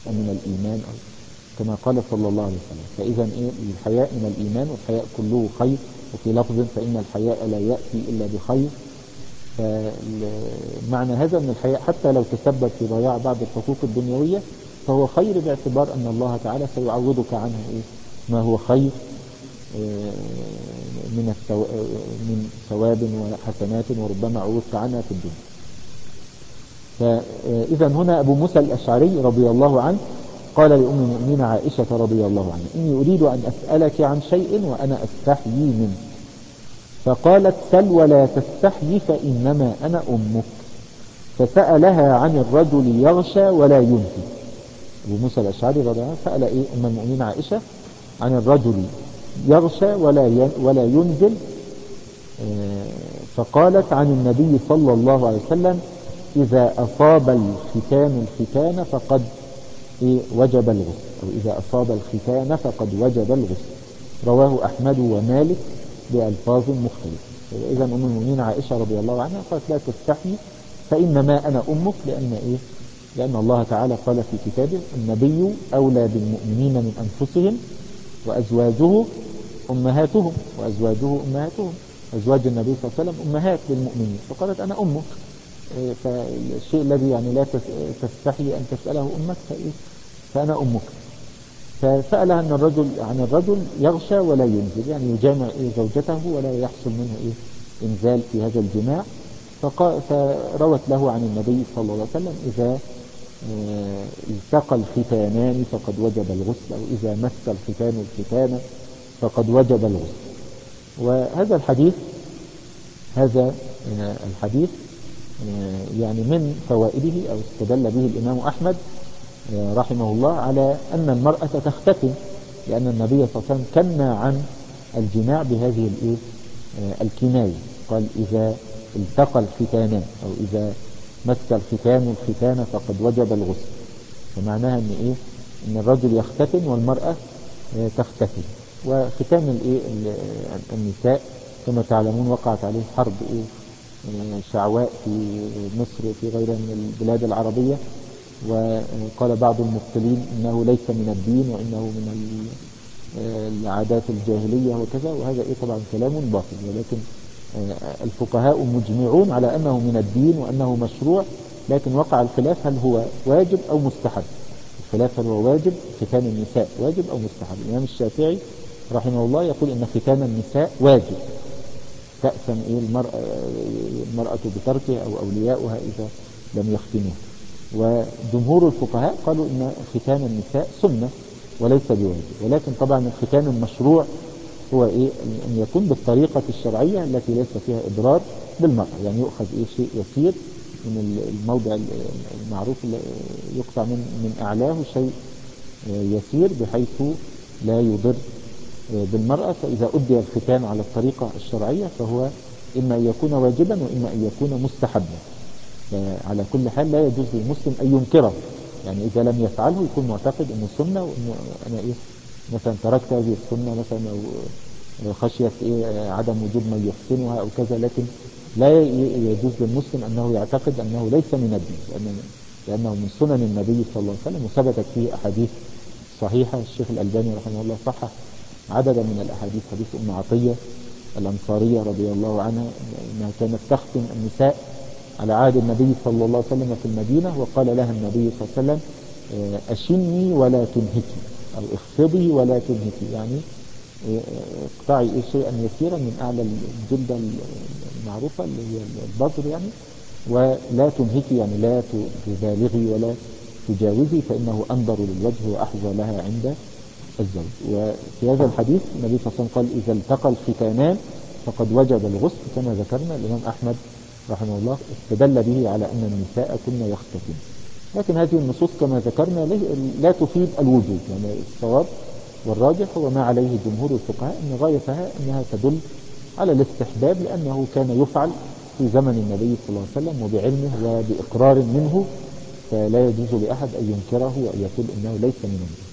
من الإيمان كما قال صلى الله عليه وسلم. فإذا الحياء من الإيمان، والحياء كله خير، وفي لفظ فإن الحياء لا يأتي إلا بخير. فمعنى هذا أن الحياء حتى لو تسبب في ضياع بعض الحقوق الدنيوية فهو خير، باعتبار أن الله تعالى سيعوضك عنه ما هو خير من ثواب وحسنات، وربما عوضت عنها في الدنيا. فإذا هنا أبو موسى الأشعري رضي الله عنه قال لأم المؤمنين عائشة رضي الله عنها: إني أريد أن أسألك عن شيء وأنا أستحيي منك. فقالت: سل ولا تستحيي فإنما أنا أمك. فسألها عن الرجل يغشى ولا ينزل. أبو موسى الأشعري رضي الله عنه سأل أم المؤمنين عائشة عن الرجل يغشى ولا ينزل، فقالت عن النبي صلى الله عليه وسلم: إذا أصاب الختان فقد وجب الغسل، أو إذا أصاب الختان فقد وجب الغسل. رواه أحمد ومالك بألفاظ مختلفة. إذا أم المؤمنين عائشة رضي الله عنها قالت: لا تستحي فإنما أنا أمك، لأن الله تعالى قال في كتابه: النبي أولى بالمؤمنين من أنفسهم وأزواجه أمهاتهم. أزواج النبي صلى الله عليه وسلم أمهات للمؤمنين، فقالت: أنا أمك. فالشيء الذي لا تستحي أن تسأله أمك فأنا أمك. فسألها عن الرجل يغشى ولا ينزل، يعني يجامع زوجته ولا يحصل منه إنزال في هذا الجماع. فروت له عن النبي صلى الله عليه وسلم: إذا التقى الختانان فقد وجب الغسل، أو إذا مس الختان الختان فقد وجب الغسل. وهذا الحديث يعني من فوائده، أو استدل به الإمام أحمد رحمه الله على أن المرأة تختتن، لأن النبي صلى الله عليه وسلم كنى عن الجماع بهذه الكناية. قال: إذا التقى الختانان، أو إذا مس الختان الختان فقد وجب الغسل. فمعناها إن الرجل يختتن والمرأة تختتن. وختان النساء كما تعلمون وقعت عليه حرب شعواء في مصر وفي غيرها من البلاد العربية، وقال بعض المبطلين إنه ليس من الدين وإنه من العادات الجاهلية وكذا، وهذا طبعا كلام باطل. ولكن الفقهاء مجمعون على أنه من الدين وأنه مشروع، لكن وقع الخلاف هل هو واجب أو مستحب. الخلاف هل هو واجب، ختان النساء واجب أو مستحب. الإمام الشافعي رحمه الله يقول إن ختان النساء واجب، تأثم المرأة بتركه أو أولياؤها إذا لم يختنوه. وجمهور الفقهاء قالوا إن ختان النساء سنة وليس بواجب. ولكن طبعا الختان المشروع هو أن يكون بالطريقة الشرعية التي ليس فيها إضرار بالمرأة، يعني يؤخذ شيء يسير من الموضع المعروف يقطع من أعلاه شيء يسير بحيث لا يضر بالمرأة. فإذا أدي الختان على الطريقة الشرعية فهو إما أن يكون واجبا وإما أن يكون مستحبا. فعلى كل حال لا يجوز للمسلم أن ينكره، يعني إذا لم يفعله يكون معتقد أنه سنة، وأنه أنا مثلا تركت هذه السنة مثلا، أو خشية عدم وجود من يحسنها أو كذا. لكن لا يجوز للمسلم أنه يعتقد أنه ليس من الدين، لأنه من سنن النبي صلى الله عليه وسلم، وثبتت فيه أحاديث صحيحة. الشيخ الألباني رحمه الله صحح عددا من الأحاديث. حديث أم عطية الأنصارية رضي الله عنها أنها كانت تختن النساء على عهد النبي صلى الله عليه وسلم في المدينة، وقال لها النبي صلى الله عليه وسلم: أشني ولا تنهكي، أو اخفضي ولا تنهكي، يعني اقطعي شيئا يسيرا من أعلى الجلدة المعروفة اللي هي البطر يعني، ولا تنهكي يعني لا تبالغي ولا تجاوزي، فإنه أنظر للوجه وأحظى لها عند الزوج. وفي هذا الحديث النبي صلى الله عليه وسلم قال: إذا التقى الختانان فقد وجب الغسل. كما ذكرنا الإمام أحمد رحمه الله استدل به على أن النساء كن يختتن. لكن هذه النصوص كما ذكرنا لا تفيد الوجوب، يعني الصواب والراجح هو ما عليه جمهور الفقهاء أن غايتها أنها تدل على الاستحباب، لأنه كان يفعل في زمن النبي صلى الله عليه وسلم وبعلمه وبإقرار منه، فلا يجوز لأحد أن ينكره وأن يقول إنه ليس من الدين.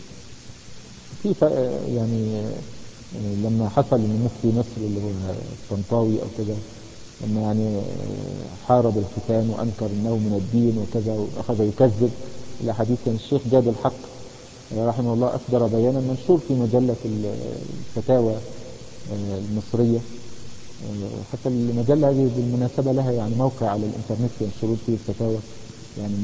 يعني لما حصل من مفتي مصر اللي هو الطنطاوي أو كذا، لما يعني حارب الختان وأنكر أنه من الدين وكذا، وأخذ يكذب الأحاديث. كان الشيخ جاد الحق رحمه الله أصدر بيانا منشور في مجلة الفتاوى المصرية. حتى المجلة هذه بالمناسبة لها يعني موقع على الإنترنت ينشرون فيه الفتاوى يعني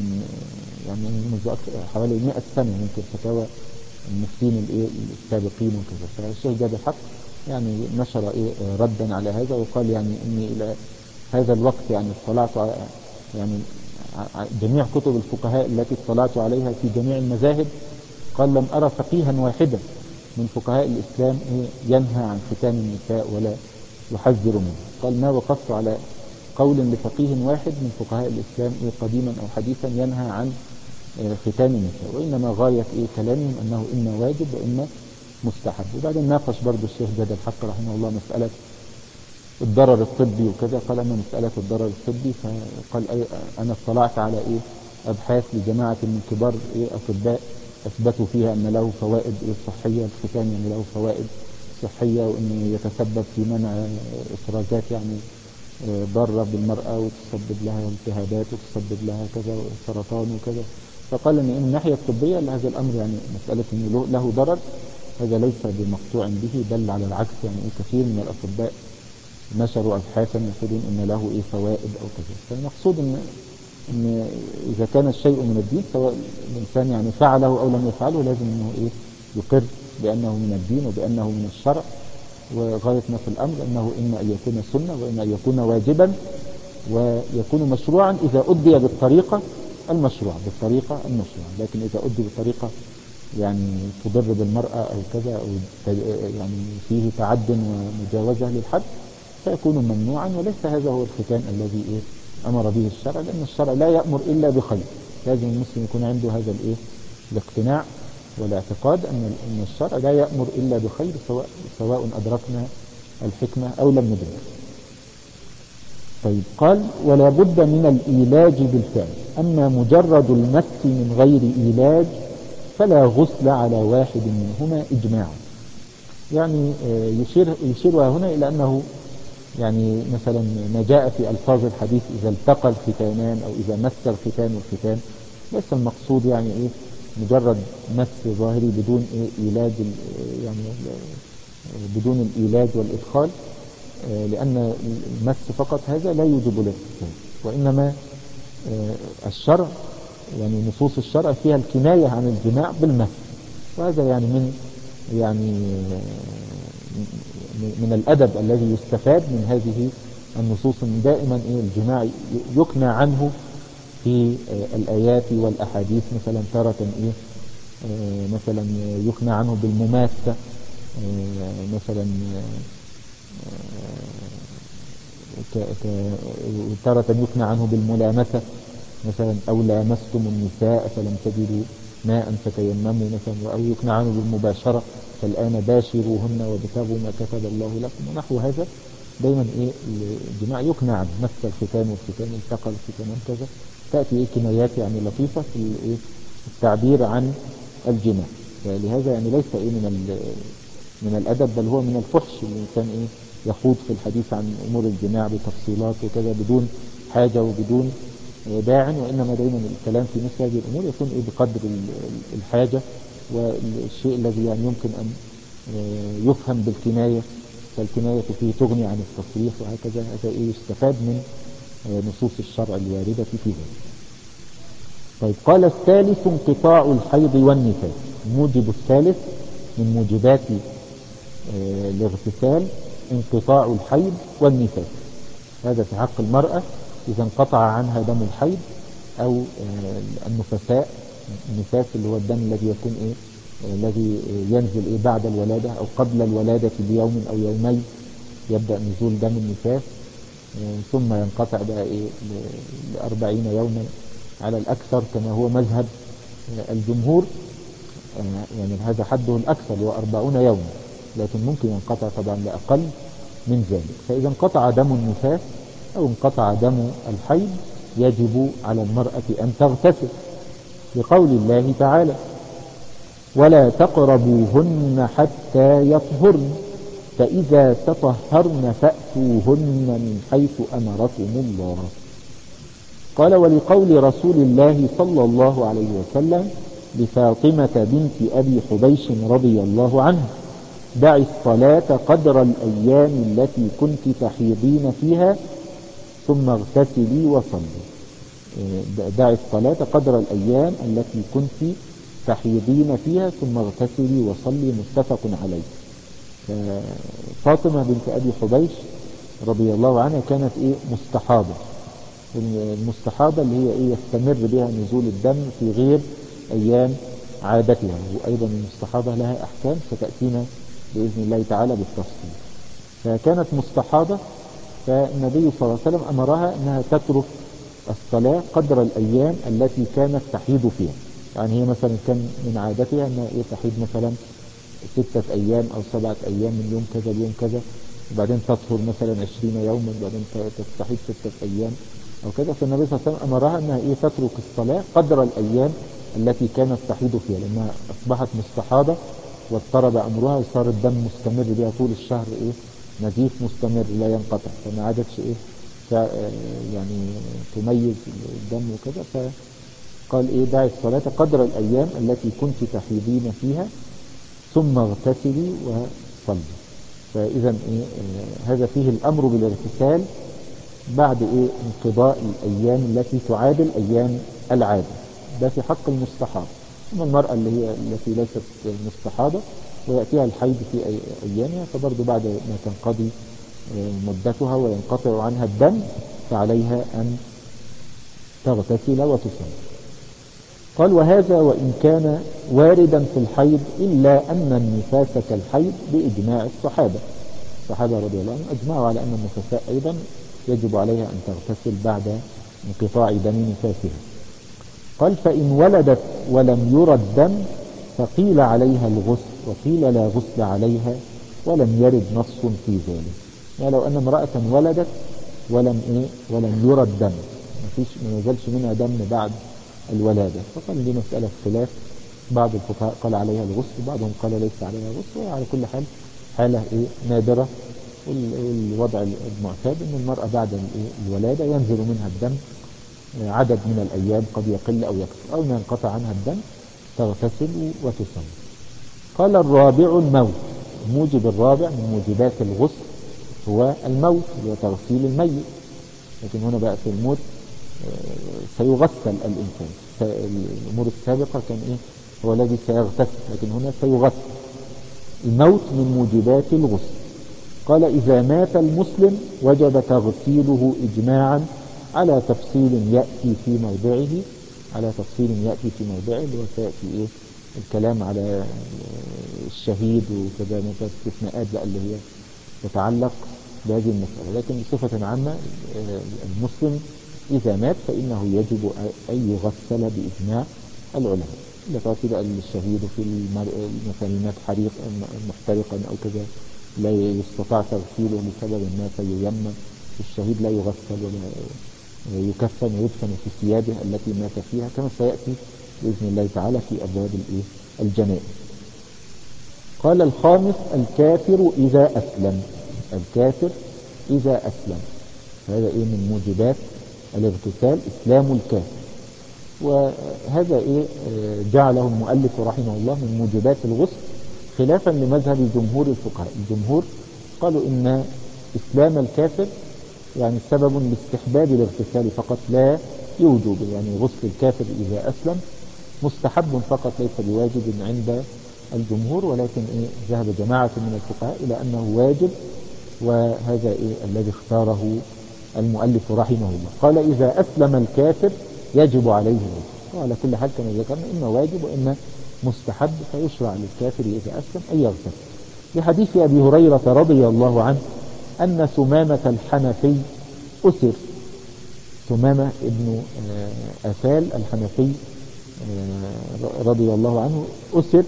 منذ حوالي 100 سنة ممكن، فتاوى المفتين السابقين وكذا. فالشيخ جاد الحق يعني نشر ردا على هذا، وقال يعني إني إلى هذا الوقت يعني اطلعت يعني جميع كتب الفقهاء التي اطلعت عليها في جميع المذاهب، قال لم أرى فقيها واحدا من فقهاء الإسلام ينهى عن ختان النساء ولا يحذر منه. قال ما وقفت على قول لفقيه واحد من فقهاء الإسلام قديما أو حديثا ينهى عن ختان النساء، وإنما غاية كلامهم أنه إما واجب وإما مستحب. وبعدين ناقش برضو الشيخ جاد الحق رحمه الله مسألة الضرر الطبي وكذا. قال أما مسألة الضرر الطبي فقال أنا اطلعت على أبحاث لجماعة من كبار أطباء أثبتوا فيها أن له فوائد صحية، الختان يعني له فوائد صحية، وأنه يتسبب في منع إفرازات يعني ضارة بالمرأة وتسبب لها التهابات وتسبب لها كذا سرطان وكذا. فقال أن من الناحية الطبية هذا الأمر يعني مسألة أنه له ضرر هذا ليس بمقطوع به، بل على العكس يعني كثير من الأطباء نشروا أبحاثا يقولون أن له فوائد أو كذا. فالمقصود أن إذا كان الشيء من الدين سواء الإنسان يعني فعله أو لم يفعله لازم أنه يقر بأنه من الدين وبأنه من الشرع. وغاية ما في الأمر أنه إما أن يكون سنة وإما أن يكون واجبا ويكون مشروعا إذا أدي بالطريقة المشروعة لكن إذا أدي بطريقة يعني تضر بالمرأة أو كذا أو يعني فيه تعد ومجاوزة للحد فيكون ممنوعا. وليس هذا هو الختان الذي أمر به الشرع، لأن الشرع لا يأمر إلا بخير. لازم المسلم يكون عنده هذا الاقتناع والاعتقاد أن الشرع لا يأمر إلا بخير سواء أدركنا الحكمة أو لم ندرك. طيب قال ولا بد من الإيلاج بالفعل، أما مجرد المس من غير إيلاج فلا غسل على واحد منهما إجماعا. يعني يشير هنا إلى أنه يعني مثلا ما جاء في ألفاظ الحديث إذا التقى الختانان أو إذا مس الختان والختان، ليس المقصود يعني مجرد مس ظاهري بدون إيلاج يعني بدون الإيلاج والإدخال، لأن المس فقط هذا لا يوجب الاغتسال، وإنما الشرع يعني نصوص الشرع فيها الكناية عن الجماع بالمس. وهذا يعني من الأدب الذي يستفاد من هذه النصوص. دائما الجماع يكنى عنه في الآيات والأحاديث، مثلا تارة مثلا يكنى عنه بالمماسة، مثلا تارة يكنى عنه بالملامسة مثلا، أو لامستم النساء فلم تجدوا ماء فتيمموا مثلا، أو يكنى عنه بالمباشرة فالآن باشروهن وابتغوا ما كتب الله لكم ونحو هذا. دايما الجماع يكنى عنه، مس الختان والختان، التقى الختانان كذا، تأتي كنايات يعني لطيفة في التعبير عن الجماع. فلهذا يعني ليس من الأدب، بل هو من الفحش الإنسان يخوض في الحديث عن أمور الجماع بتفصيلات وكذا بدون حاجة وبدون داع، وإنما دايما الكلام في مثل هذه الأمور يكون بقدر الحاجة والشيء الذي يعني يمكن أن يفهم بالكناية، فالكناية فيه تغني عن التصريح وهكذا. هذا يستفاد من نصوص الشرع الواردة في ذلك. طيب قال الثالث انقطاع الحيض والنفاس. الموجب الثالث من موجبات الاغتسال انقطاع الحيض والنفاس. هذا في حق المرأة إذا انقطع عنها دم الحيض أو النفساء. النفاس اللي هو الدم الذي يكون الذي ينزل بعد الولادة أو قبل الولادة بيوم أو يومين يبدأ نزول دم النفاس، ثم ينقطع بقى ل40 يوما على الأكثر كما هو مذهب الجمهور. يعني هذا حده الأكثر هو 40 يوما، لكن ممكن ينقطع طبعا لأقل من ذلك. فإذا انقطع دم النفاس أو انقطع دم الحيض يجب على المرأة أن تغتسل، لقول الله تعالى ولا تقربوهن حتى يطهرن فإذا تطهرن فأتوهن من حيث أمركم الله. قال ولقول رسول الله صلى الله عليه وسلم لفاطمة بنت أبي حبيش رضي الله عنه دعي الصلاة قدر الأيام التي كنت تحيضين فيها ثم اغتسلي وصلي. دعي الصلاة قدر الأيام التي كنت تحيضين فيها ثم اغتسلي وصلي، متفق عليه. فاطمة بنت أبي حبيش رضي الله عنها كانت مستحاضة. المستحاضة اللي هي يستمر بها نزول الدم في غير أيام عادتها، وأيضا المستحاضة لها أحكام ستأتينا بإذن الله تعالى بالتفصيل. فكانت مستحاضة، فالنبي صلى الله عليه وسلم أمرها أنها تترك الصلاة قدر الأيام التي كانت تحيض فيها. يعني هي مثلا كان من عادتها أنها تحيض مثلا 6 أيام أو 7 أيام من يوم كذا ليوم كذا، وبعدين تطهر مثلا 20 يوما، وبعدين تستحيض 6 أيام أو كذا. فالنبي صلى الله عليه وسلم أمرها أنها تترك الصلاة قدر الأيام التي كانت تحيض فيها، لأنها أصبحت مستحاضة واضطرب أمرها وصار الدم مستمر بها طول الشهر، نزيف مستمر لا ينقطع، فما عادتش يعني تميز الدم وكذا. فقال دعي الصلاة قدر الأيام التي كنت تحيضين فيها ثم اغتسلي وصلي. فإذا هذا فيه الأمر بالاغتسال بعد انقضاء الأيام التي تعادل أيام العادة. ده في حق المستحاضة. أما المرأة التي ليست مستحاضة ويأتيها الحيض في أيامها، فبرضو بعد ما تنقضي مدتها وينقطع عنها الدم فعليها أن تغتسل وتصلي. قال وهذا وإن كان واردا في الحيض إلا أن النفاس كالحيض بإجماع الصحابة رضي الله عنهم أجمعوا على أن النفساء أيضا يجب عليها أن تغتسل بعد انقطاع دم نفاسها. قال فإن ولدت ولم يرى الدم فقيل عليها الغسل وقيل لا غسل عليها ولم يرد نص في ذلك. يعني لو أن امرأة ولدت ولم يرى الدم، ما نزلش منها دم بعد الولادة، فقال دي مسألة خلاف. بعض الفقهاء قال عليها الغسل وبعضهم قال ليس عليها غسل. وعلى كل حال حالة نادرة. والوضع المعتاد أن المرأة بعد الولادة ينزل منها الدم عدد من الأيام، قد يقل أو يكثر، أو ما ينقطع عنها الدم تغتسل وتصلي. قال الرابع الموت. الموجب الرابع من موجبات الغسل هو الموت، هو تغسيل الميت. لكن هنا بقى في الموت سيغسل الإنسان. الأمور السابقة كان هو الذي سيغتسل، لكن هنا سيغسل. الموت من موجبات الغسل. قال إذا مات المسلم وجب تغسيله إجماعا على تفصيل يأتي في موضعه، اللي هو سيأتي الكلام على الشهيد وكذا استثناءات بقى اللي هي تتعلق بهذه المسألة. لكن بصفة عامة المسلم إذا مات فإنه يجب أن يغسل بإجماع العلماء. إذا بقى الشهيد في مثلا مات حريق محترقا أو كذا لا يستطاع تغسيله لسبب ما فييمم، الشهيد لا يغسل ولا يكفن ويدفن في ثيابه التي مات فيها، كما سيأتي بإذن الله تعالى في أبواب الجنائز. قال الخامس الكافر إذا أسلم. هذا من موجبات الاغتسال إسلام الكافر. وهذا جعله المؤلف رحمه الله من موجبات الغسل خلافا لمذهب جمهور الفقهاء. الجمهور قالوا إن إسلام الكافر يعني سبب لاستحباب الاغتسال فقط لا يوجب، يعني غسل الكافر إذا أسلم مستحب فقط ليس بواجب عند الجمهور. ولكن ذهب جماعة من الفقهاء إلى أنه واجب، وهذا الذي اختاره المؤلف رحمه الله. قال إذا أسلم الكافر يجب عليه الغسل. وعلى كل حال كما ذكرنا إما واجب وإما مستحب، فيشرع للكافر إذا أسلم أن يغتسل. لحديث أبي هريرة رضي الله عنه أن ثمامة الحنفي أسر. ثمامة ابن أثال الحنفي رضي الله عنه أسر،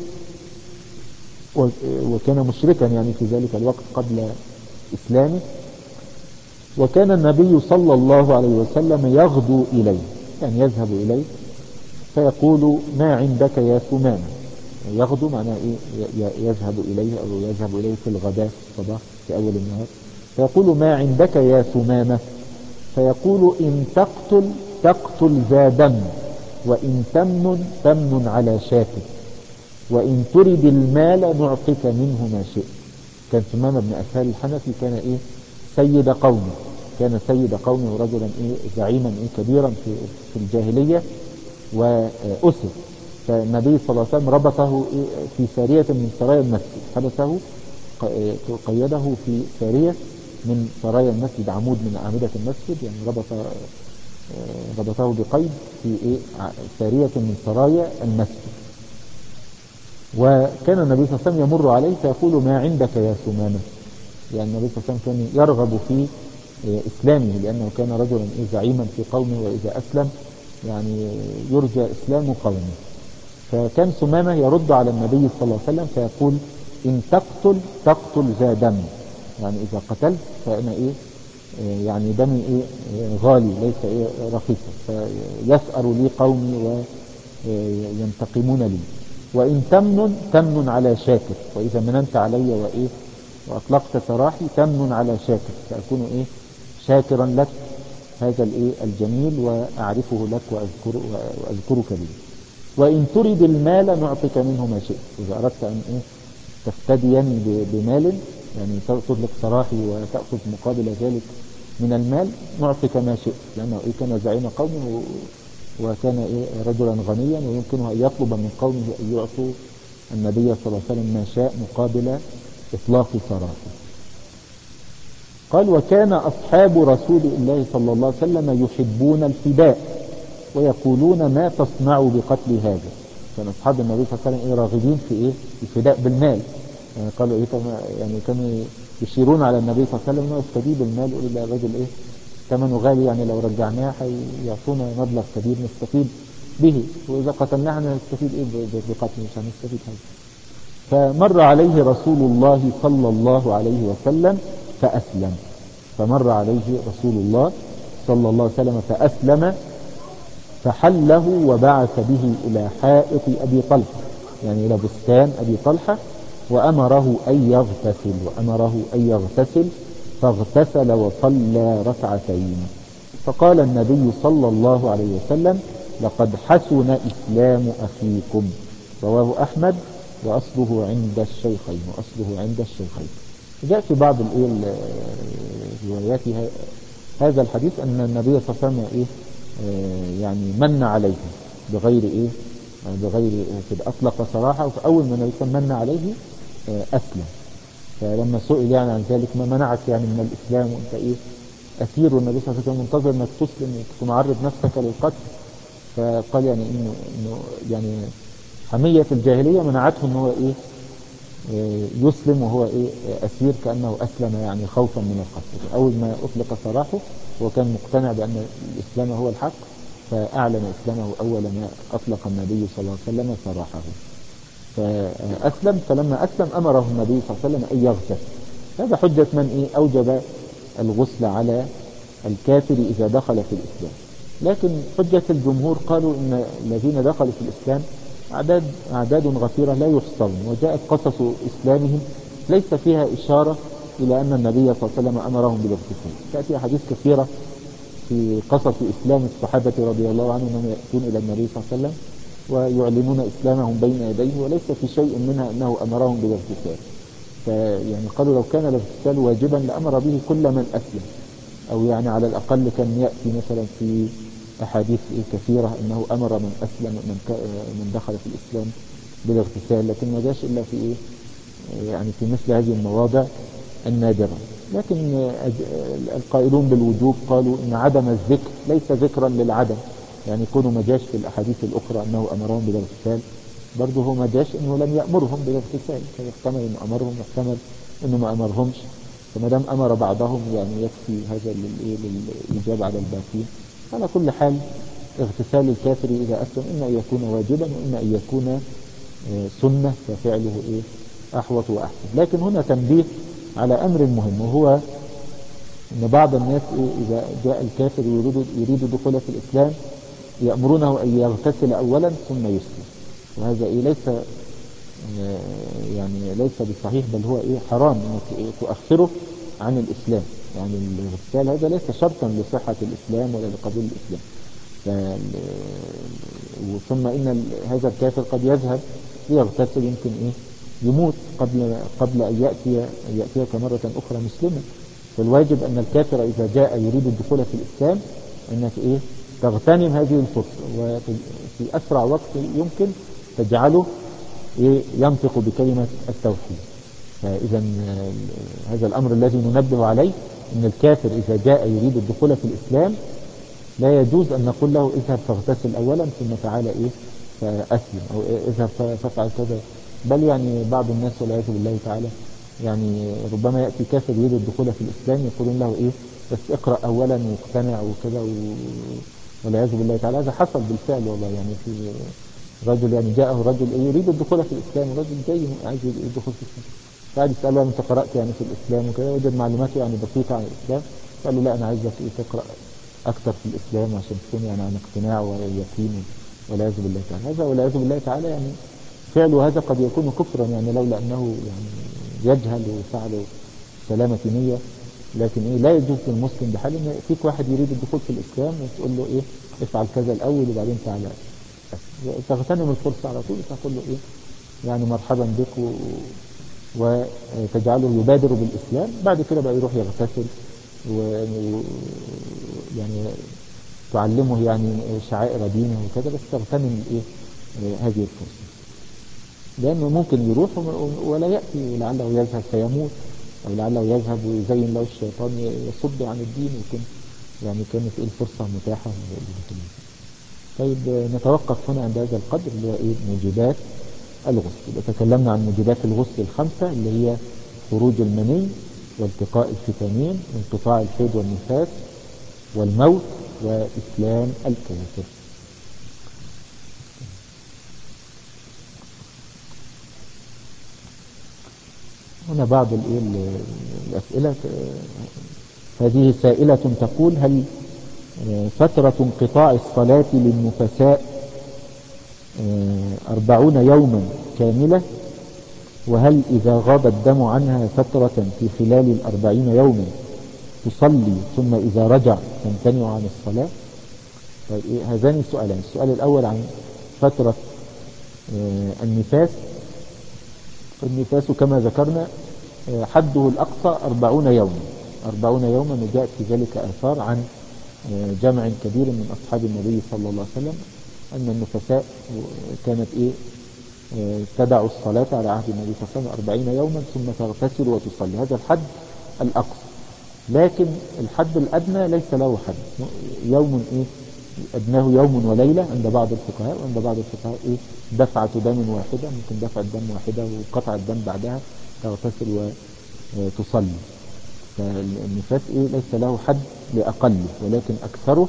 وكان مشركا يعني في ذلك الوقت قبل إسلامه. وكان النبي صلى الله عليه وسلم يغدو إليه، يعني يذهب إليه فيقول ما عندك يا ثمامة. يغدو معناه يذهب إليه أو يذهب إليه في الغداء في الصباح في أول النهار، فيقول ما عندك يا ثمامة، فيقول إن تقتل تقتل ذا دم، وإن تمن على شاكر، وإن ترد المال نعطيك منه ما شئت. كان ثمامة بن أسهل الحنفي كان إيه سيد قومه، كان سيد قومه رجلا إيه زعيما إيه كبيرا في الجاهلية، وأسر. فالنبي صلى الله عليه وسلم ربطه في سارية من سرايا المسجد، حبسه قيده في سارية من سرايا المسجد، عمود من أعمدة المسجد، يعني ربطه بقيد في سارية من سرايا المسجد. وكان النبي صلى الله عليه وسلم يمر عليه فيقول ما عندك يا ثمامة، يعني النبي صلى الله عليه وسلم كان يرغب في إسلامه، لأنه كان رجلا زعيما في قومه، وإذا أسلم يعني يرجى إسلام قومه. فكان ثمامة يرد على النبي صلى الله عليه وسلم فيقول إن تقتل ذا دم، يعني إذا قتلت فأنا يعني دمي غالي ليس رخيصا، فيسأر لي قومي وينتقمون لي. وإن تمن على شاكر، وإذا مننت علي وأطلقت سراحي تمن على شاكر، فأكون شاكرا لك هذا الجميل وأعرفه لك وأذكرك به. وإن تريد المال نعطيك منه ما شئت، إذا أردت أن تفتديني بمال، يعني تطلق سراحي وتأخذ مقابل ذلك من المال، نعطيك ما شئت، لأنه كان زعيم قومه وكان رجلا غنيا، ويمكنه أن يطلب من قومه أن يعطوا النبي صلى الله عليه وسلم ما شاء مقابل إطلاق سراحه. قال وكان أصحاب رسول الله صلى الله عليه وسلم يحبون الفداء ويقولون ما تصنع بقتل هذا. كان أصحاب النبي صلى الله عليه وسلم راغبين في الفداء بالمال، يعني قالوا يعني كانوا يشيرون على النبي صلى الله عليه وسلم انه يستجيب المال، يقول له الرجل ثمنه غالي، يعني لو رجعناه هيعطونا مبلغ كبير نستفيد به، وإذا قتلناه هنستفيد بقتله؟ مش هنستفيد حاجة. فمر عليه رسول الله صلى الله عليه وسلم فأسلم، فمر عليه رسول الله صلى الله عليه وسلم فأسلم، فحله وبعث به إلى حائط أبي طلحة، يعني إلى بستان أبي طلحة، وأمره أن يغتسل فاغتسل وصلى ركعتين. فقال النبي صلى الله عليه وسلم لقد حسن إسلام أخيكم، رواه أحمد وأصله عند الشيخين. جاء في بعض روايات هذا الحديث أن النبي صلى الله عليه وسلم يعني من عليه بغير كده، أطلق سراحه، فأول ما النبي صلى الله عليه وسلم من عليه أسلم. فلما سئل يعني عن ذلك ما منعك يعني من الإسلام وأنت أسير، والنبي صلى الله عليه وسلم منتظر أنك تسلم وتعرض نفسك للقتل، فقال يعني إنه يعني حمية الجاهلية منعته أنه يسلم وهو أسير، كأنه أسلم يعني خوفا من القتل. أول ما أطلق سراحه وكان مقتنع بأن الإسلام هو الحق، فأعلن إسلامه أول ما أطلق النبي صلى الله عليه وسلم سراحه، فأسلم. فلما أسلم أمره النبي صلى الله عليه وسلم أن يغتسل. هذا حجة من أوجب الغسل على الكافر إذا دخل في الإسلام. لكن حجة الجمهور قالوا إن الذين دخلوا في الإسلام أعداد غفيرة لا يحصون، وجاءت قصص إسلامهم ليس فيها إشارة إلى أن النبي صلى الله عليه وسلم أمرهم بالاغتسال. تأتي أحاديث كثيرة في قصص إسلام الصحابة رضي الله عنهم أنهم يأتون إلى النبي صلى الله عليه وسلم ويعلنون إسلامهم بين يديه، وليس في شيء منها أنه أمرهم بالاغتسال. فيعني قالوا لو كان الاغتسال واجبا لأمر به كل من أسلم، أو يعني على الأقل كان يأتي مثلا في أحاديث كثيرة أنه أمر من أسلم من دخل في الإسلام بالاغتسال، لكن ما جاش إلا في يعني في مثل هذه المواضع النادرة. لكن القائلون بالوجوب قالوا إن عدم الذكر ليس ذكرا للعدم، يعني يكونوا ما جاش في الأحاديث الأخرى أنه أمرهم بالاغتسال، برضه هو ما جاش أنه لم يأمرهم بالاغتسال، فيحتمل أنه أمرهم، يحتمل أنه ما أمرهمش. فما دام أمر بعضهم يعني يكفي هذا للإجابة على الباقين. على كل حال اغتسال الكافر إذا أسلم إما أن يكون واجبا وإما أن يكون سنة، ففعله أحوط وأحسن. لكن هنا تنبيه على أمر مهم، وهو أن بعض الناس إذا جاء الكافر يريد دخوله في الإسلام يأمرونه أن يغتسل أولا ثم يسلم، وهذا ليس بالصحيح، بل هو حرام أنك تؤخره عن الإسلام. يعني الاغتسال هذا ليس شرطا لصحة الإسلام ولا لقبول الإسلام، ثم إن هذا الكافر قد يذهب يغتسل، يمكن يموت قبل أن يأتيك مرة أخرى مسلما. فالواجب أن الكافر إذا جاء يريد الدخول في الإسلام أنك تغتنم هذه الفرصة، وفي أسرع وقت يمكن تجعله ينطق بكلمة التوحيد. فإذا هذا الأمر الذي ننبه عليه، أن الكافر إذا جاء يريد الدخول في الإسلام لا يجوز أن نقول له اذهب فاغتسل أولا ثم تعالى فأسلم، أو اذهب فافعل كذا. بل يعني بعض الناس والعياذ بالله تعالى يعني ربما يأتي كافر يريد الدخول في الإسلام يقولون له بس اقرأ أولا واقتنع وكذا والعياذ بالله تعالى. هذا حصل بالفعل والله. يعني في رجل يعني جاءه رجل يريد الدخول في الإسلام، ورجل جاي عايز يدخل في الإسلام، قاعد يسأله أنت قرأت يعني في الإسلام وكذا، وجد معلوماته يعني بسيطة عن الإسلام، قال له لا أنا عايزك تقرأ أكثر في الإسلام عشان تكون يعني عن اقتناع ويقين والعياذ بالله تعالى. هذا والعياذ بالله تعالى يعني فعله هذا قد يكون كفرا، يعني لولا أنه يعني يجهل وفعله سلامة نية. لكن لا يجوز للمسلم بحال ان فيك واحد يريد الدخول في الإسلام وتقول له افعل كذا الأول وبعدين تعالى، تغتنم الفرصة على طول، تقول له يعني مرحبا بك وتجعله يبادر بالإسلام. بعد كده بقى يروح يغتسل يعني تعلمه يعني شعائر دينه وكذا، بس تغتنم هذه الفرصة، لأنه ممكن يروح ولا يأتي، ولعله يذهب فيموت، أو لعله يذهب ويزين له الشيطان يصد عن الدين، ويكون يعني كانت الفرصة متاحة للدخول. طيب نتوقف هنا عند هذا القدر اللي هو موجبات الغسل. يبقى تكلمنا عن موجبات الغسل الخمسة اللي هي خروج المني، والتقاء الختانين، انقطاع الحيض والنفاس، والموت، وإسلام الكافر. هنا بعض الأسئلة. هذه سائلة تقول: هل فترة انقطاع الصلاة للنفساء 40 يوما كاملة؟ وهل إذا غاب الدم عنها فترة في خلال 40 يوما تصلي ثم إذا رجع تمتنع عن الصلاة؟ طيب هذان السؤالان. السؤال الأول عن فترة النفاس. النفاس كما ذكرنا حده الأقصى 40 يوما. 40 يوما، وجاءت في ذلك آثار عن جمع كبير من أصحاب النبي صلى الله عليه وسلم أن النفساء كانت تدع الصلاة على عهد النبي صلى الله عليه وسلم 40 يوما ثم تغتسل وتصلي. هذا الحد الأقصى. لكن الحد الأدنى ليس له حد. يوم أدناه يوم وليلة عند بعض الفقهاء، وعند بعض الفقهاء دفعة دم واحدة، ممكن دفعة دم واحدة وقطع الدم بعدها تغتسل وتصلي. فالنفاس ليس له حد لأقله، ولكن أكثره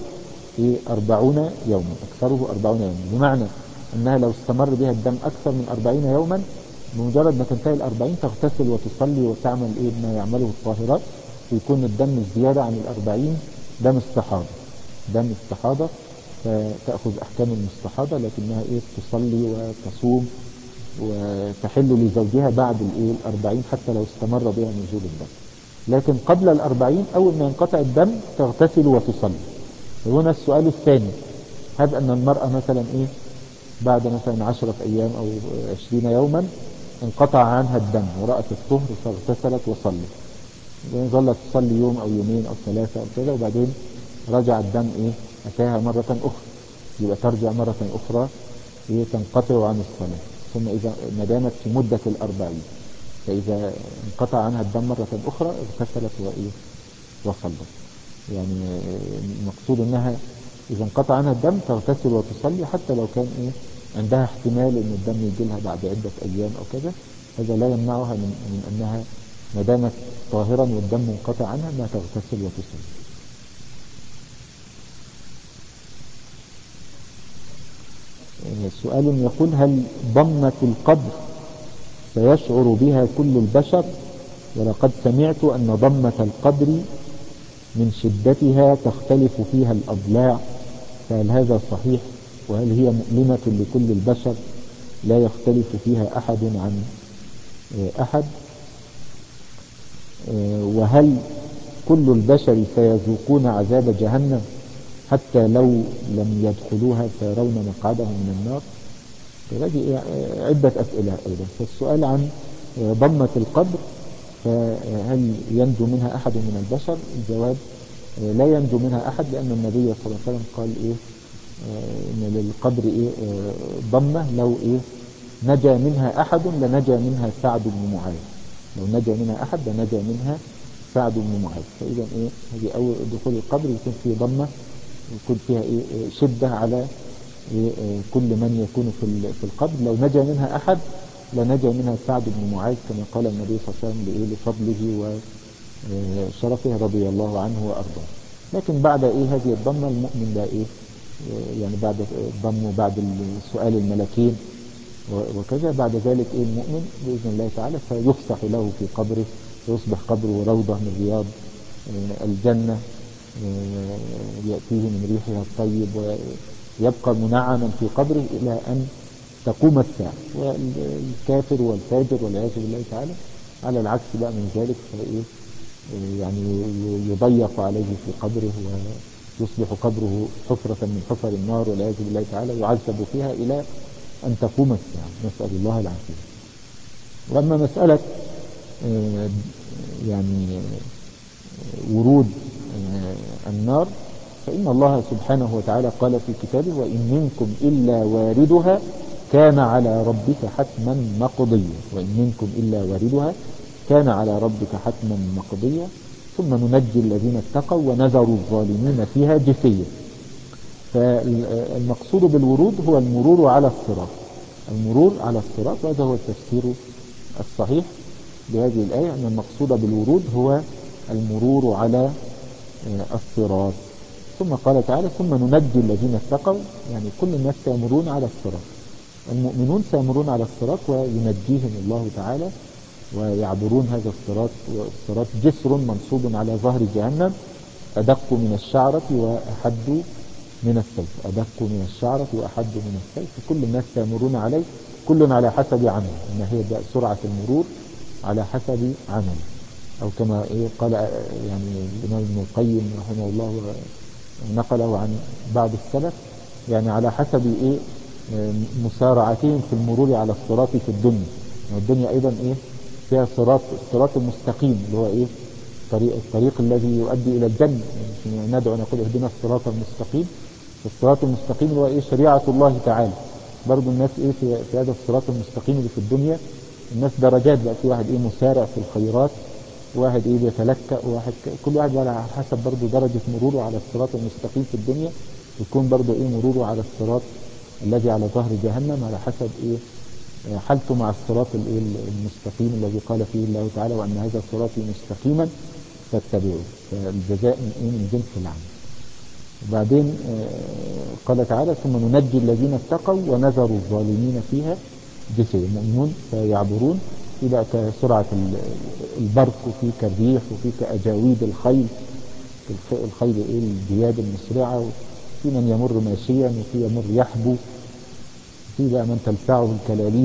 40 يوما. أكثره 40 يوما، بمعنى أنها لو استمر بها الدم أكثر من 40 يوما، بمجرد ما تنتهي 40 تغتسل وتصلي وتعمل ما يعمله الطاهرات، ويكون الدم الزيادة عن 40 دم استحاضة. دم استحاضة، فتأخذ أحكام المستحاضة، لكنها تصلي وتصوم وتحل لزوجها بعد 40 حتى لو استمر بها نزول الدم. لكن قبل 40 أول ما ينقطع الدم تغتسل وتصلي. وهنا السؤال الثاني: هب أن المرأة مثلا بعد مثلا 10 أيام أو 20 يوما انقطع عنها الدم ورأت الطهر فاغتسلت وصلت، ظلت تصلي يوم أو يومين أو 3 أو كذا، وبعدين رجع الدم أتاها مرة أخرى، يبقى ترجع مرة أخرى تنقطع عن الصلاة. ثم إذا ما دامت في مدة 40، فإذا انقطع عنها الدم مرة أخرى اغتسلت وصلت. يعني المقصود أنها إذا انقطع عنها الدم تغتسل وتصلي، حتى لو كان عندها احتمال أن الدم يجي لها بعد عدة أيام أو كذا. هذا لا يمنعها من أنها ما دامت طاهرا والدم انقطع عنها أنها تغتسل وتصلي. سؤال يقول: هل ضمة القبر سيشعر بها كل البشر؟ ولقد سمعت أن ضمة القبر من شدتها تختلف فيها الأضلاع، فهل هذا صحيح؟ وهل هي مؤلمة لكل البشر لا يختلف فيها أحد عن أحد؟ وهل كل البشر سيذوقون عذاب جهنم حتى لو لم يدخلوها سيرون مقعدهم من النار. هذه عدة أسئلة أيضا. فالسؤال عن ضمة القبر، فهل ينجو منها أحد من البشر؟ الجواب لا ينجو منها أحد، لأن النبي صلى الله عليه وسلم قال إن للقبر ضمة، لو نجا منها أحد لنجا منها سعد بن معاذ، لو نجا منها أحد لنجا منها سعد بن معاذ. فإذا هذه أول دخول القبر يكون فيه ضمة، يكون فيها شدة على كل من يكون في القبر. لو نجا منها أحد لنجا منها سعد بن معاذ، كما قال النبي صلى الله عليه وسلم لفضله وشرفه رضي الله عنه وأرضاه. لكن بعد هذه الضمة المؤمن لا يعني بعد الضم وبعد سؤال الملكين وكذا، بعد ذلك المؤمن بإذن الله تعالى سيفسح له في قبره، ويصبح قبره روضة من رياض الجنة، يأتيه من ريحها الطيب، ويبقى منعما في قبره إلى أن تقوم الساعة. والكافر والفاجر والعياذ بالله تعالى على العكس بقى من ذلك، يعني يضيق عليه في قبره، ويصبح قبره حفرة من حفر النار والعياذ بالله تعالى، يعذب فيها إلى أن تقوم الساعة، نسأل الله العافية. وأما مسألة يعني ورود النار، فإن الله سبحانه وتعالى قال في كتابه: وإن منكم إلا واردها كان على ربك حتما مقضيا. وإن منكم إلا واردها كان على ربك حتما مقضيا، ثم ننجي الذين اتقوا ونذر الظالمين فيها جثيا. فالمقصود بالورود هو المرور على الصراط، المرور على الصراط، وهذا هو التفسير الصحيح بهذه الآية، أن المقصود بالورود هو المرور على الصراط. ثم قال تعالى: ثم ننجي الذين اتقوا، يعني كل الناس سيمرون على الصراط، المؤمنون سيمرون على الصراط وينجيهم الله تعالى ويعبرون هذا الصراط. والصراط جسر منصوب على ظهر جهنم، أدق من الشعرة وأحد من السيف، أدق من الشعرة وأحد من السيف. كل الناس سيمرون عليه، كل على حسب عمل، إن هي سرعة المرور على حسب عمل، أو كما قال يعني الإمام ابن القيم رحمه الله نقله عن بعض السلف، يعني على حسب مسارعتهم في المرور على الصراط في الدنيا. والدنيا أيضا فيها الصراط المستقيم، اللي هو الطريق الذي يؤدي إلى الجنة. يعني ندعو نقول: اهدنا الصراط المستقيم. الصراط المستقيم اللي هو شريعة الله تعالى. برضو الناس في هذا الصراط المستقيم اللي في الدنيا، الناس درجات بقى، في واحد مسارع في الخيرات، واحد بيتلكأ، واحد كل واحد على حسب برضو درجة مروره على الصراط المستقيم في الدنيا، يكون برضو مروره على الصراط الذي على ظهر جهنم على حسب حالته مع الصراط المستقيم الذي قال فيه الله تعالى: وأن هذا صراطي مستقيما فاتبعوه. فالجزاء من جنس العمل. وبعدين قال تعالى: ثم ننجي الذين اتقوا ونذر الظالمين فيها جثيا. المؤمنون سيعبرون إلى كسرعة البرق، وفي كالريح، وفي كأجاويد الخيل، الخيل الجياد المسرعة، وفي من يمر ماشيا، وفي يمر يحبو، في بقى من تلسعه الكلاليب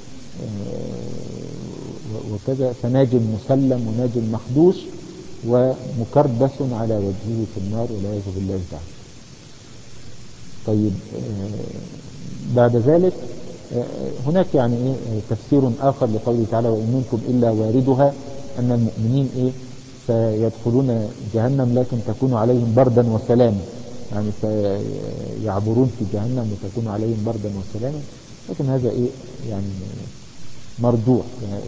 وكذا. فناج مسلم وناج مخدوش ومكربس على وجهه في النار والعياذ بالله تعالى. طيب، بعد ذلك هناك يعني تفسير آخر لقوله تعالى: وإن منكم إلا واردها، أن المؤمنين سيدخلون جهنم لكن تكون عليهم بردا وسلاما، يعني سيعبرون في جهنم وتكون عليهم بردا وسلاما. لكن هذا يعني مرجوح.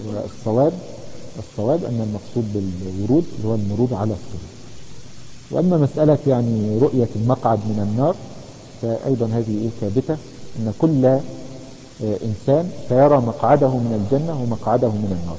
الصواب أن المقصود بالورود هو المرور على الصراط. وأما مسألة يعني رؤية المقعد من النار، فأيضا هذه ثابتة، أن كل إنسان سيرى مقعده من الجنة ومقعده من النار.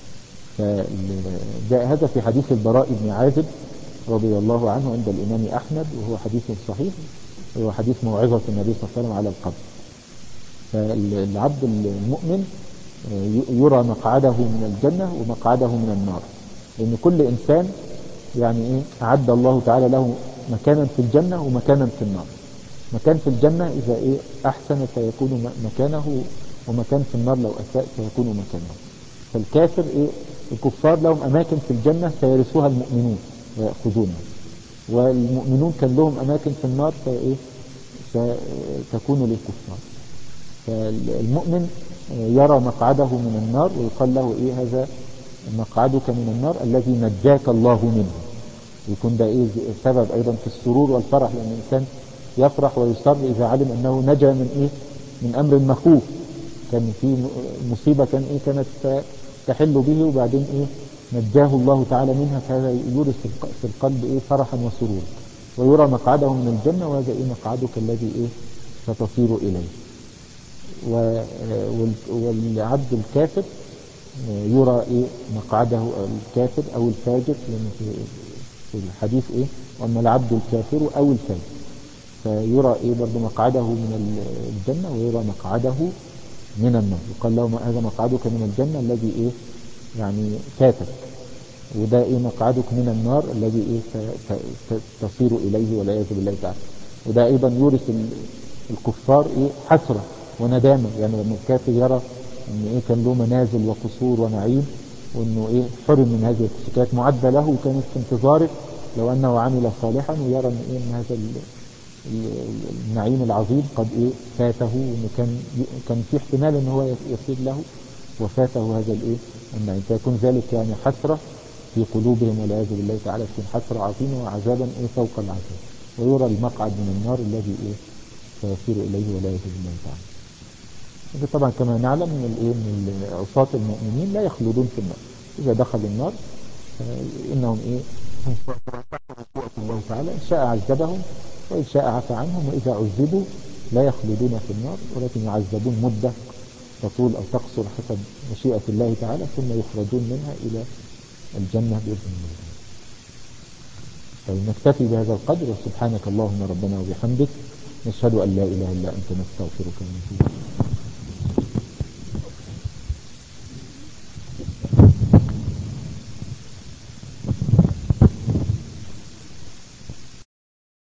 فجاء هذا في حديث البراء بن عازب رضي الله عنه عند الإمام أحمد، وهو حديث صحيح، وهو حديث موعظة النبي صلى الله عليه وسلم على القبر. فالعبد المؤمن يرى مقعده من الجنة ومقعده من النار، لأن كل إنسان يعني أعد الله تعالى له مكانا في الجنة ومكانا في النار. مكان في الجنة إذا أحسن سيكون مكانه، ومكان في النار لو أساء سيكون مكانه. فالكافر الكفار لهم أماكن في الجنة سيرثوها المؤمنون ويأخذونها، والمؤمنون كان لهم أماكن في النار فإيه ستكون للكفار. فالمؤمن يرى مقعده من النار ويقال له إيه هذا مقعدك من النار الذي نجاك الله منه. يكون ده إيه سبب أيضا في السرور والفرح، لأن الإنسان يفرح ويسر إذا علم أنه نجا من إيه من أمر مخوف، كان في مصيبة كان إيه كانت تحل به وبعدين إيه نجاه الله تعالى منها، فهذا يورث في القلب إيه فرحا وسرورا. ويرى مقعده من الجنة، وهذا إيه مقعدك الذي إيه ستصير إليه. والعبد الكافر يرى إيه مقعده الكافر أو الفاجر، لأن في الحديث إيه وأما العبد الكافر أو الفاجر، فيرى إيه برضو مقعده من الجنة ويرى مقعده من النار. يقال له هذا مقعدك من الجنة الذي إيه يعني فاتك، وده إيه مقعدك من النار الذي إيه تصير إليه والعياذ بالله تعالى. وده أيضا يورث الكفار إيه حسرة وندامة، يعني لما الكافر يرى إن إيه كان له منازل وقصور ونعيم، وإنه إيه حرم من هذه القصور كانت معدة له وكانت في انتظاره لو أنه عمل صالحا، ويرى إن إيه إن هذا النعيم العظيم قد إيه فاته، وإنه كان في احتمال إن هو يصير له وفاته هذا الإيه النعيم، فيكون ذلك يعني حسرة في قلوبهم والعياذ بالله تعالى، تكون حسرة عظيمة وعذابا إيه فوق العذاب. ويرى المقعد من النار الذي إيه سيصير إليه والعياذ بالله تعالى. طبعا كما نعلم من عصاة المؤمنين لا يخلدون في النار، إذا دخلوا النار إنهم إيه هم مشيئة الله تعالى، إن شاء عذبهم وإن شاء عفى عنهم، وإذا عذبوا لا يخلدون في النار ولكن يعذبون مدة تطول أو تقصر حسب مشيئة الله تعالى، ثم يخرجون منها إلى الجنة بإذن الله. طيب نكتفي بهذا القدر، وسبحانك اللهم ربنا وبحمدك نشهد أن لا إله إلا أنت نستغفرك ونتوب إليك.